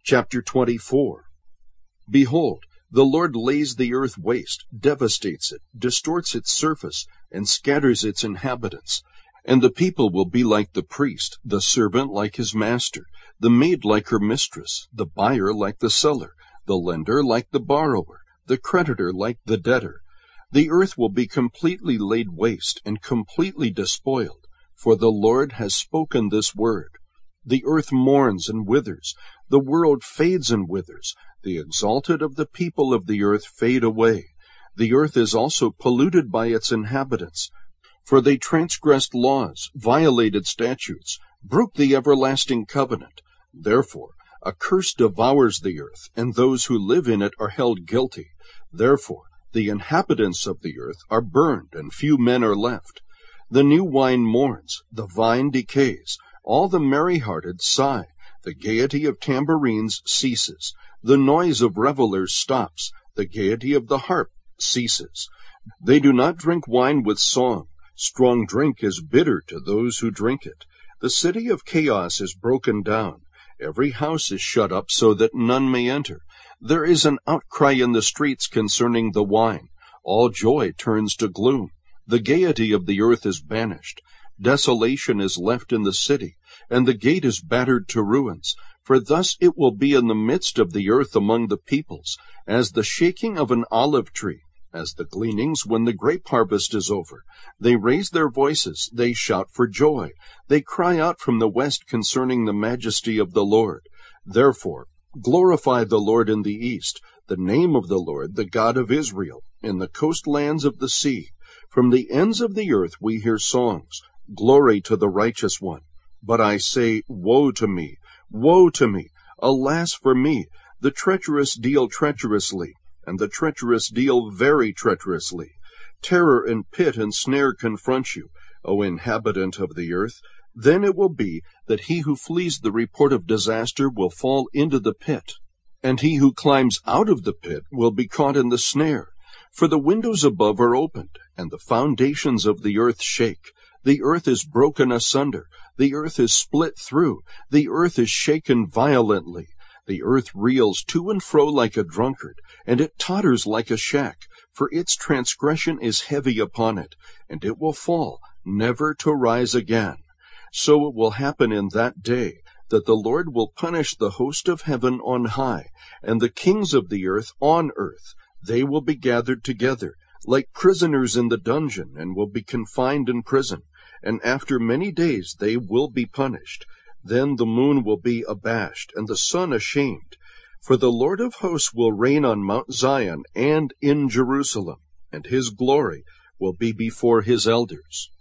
Chapter 24. Behold, the Lord lays the earth waste, devastates it, distorts its surface, and scatters its inhabitants. And the people will be like the priest, the servant like his master, the maid like her mistress, the buyer like the seller, the lender like the borrower, the creditor like the debtor. The earth will be completely laid waste and completely despoiled, for the Lord has spoken this word. The earth mourns and withers, the world fades and withers, the exalted of the people of the earth fade away. The earth is also polluted by its inhabitants, for they transgressed laws, violated statutes, broke the everlasting covenant. Therefore, a curse devours the earth, and those who live in it are held guilty. Therefore, the inhabitants of the earth are burned, and few men are left. The new wine mourns, the vine decays, all the merry-hearted sigh, the gaiety of tambourines ceases, the noise of revelers stops, the gaiety of the harp ceases. They do not drink wine with song. Strong drink is bitter to those who drink it. The city of chaos is broken down. Every house is shut up so that none may enter. There is an outcry in the streets concerning the wine. All joy turns to gloom. The gaiety of the earth is banished. Desolation is left in the city, and the gate is battered to ruins. For thus it will be in the midst of the earth among the peoples, as the shaking of an olive tree, as the gleanings when the grape harvest is over. They raise their voices, they shout for joy. They cry out from the west concerning the majesty of the Lord. Therefore, glorify the Lord in the east, the name of the Lord, the God of Israel, in the coastlands of the sea. From the ends of the earth we hear songs, glory to the righteous one. But I say, woe to me, woe to me, alas for me! The treacherous deal treacherously, and the treacherous deal very treacherously. Terror and pit and snare confront you, O inhabitant of the earth. Then it will be that he who flees the report of disaster will fall into the pit, and he who climbs out of the pit will be caught in the snare. For the windows above are opened, and the foundations of the earth shake. The earth is broken asunder, the earth is split through, the earth is shaken violently. The earth reels to and fro like a drunkard, and it totters like a shack, for its transgression is heavy upon it, and it will fall, never to rise again. So it will happen in that day, that the Lord will punish the host of heaven on high, and the kings of the earth on earth. They will be gathered together, like prisoners in the dungeon, and will be confined in prison. And after many days they will be punished. Then the moon will be abashed, and the sun ashamed. For the Lord of hosts will reign on Mount Zion and in Jerusalem, and his glory will be before his elders.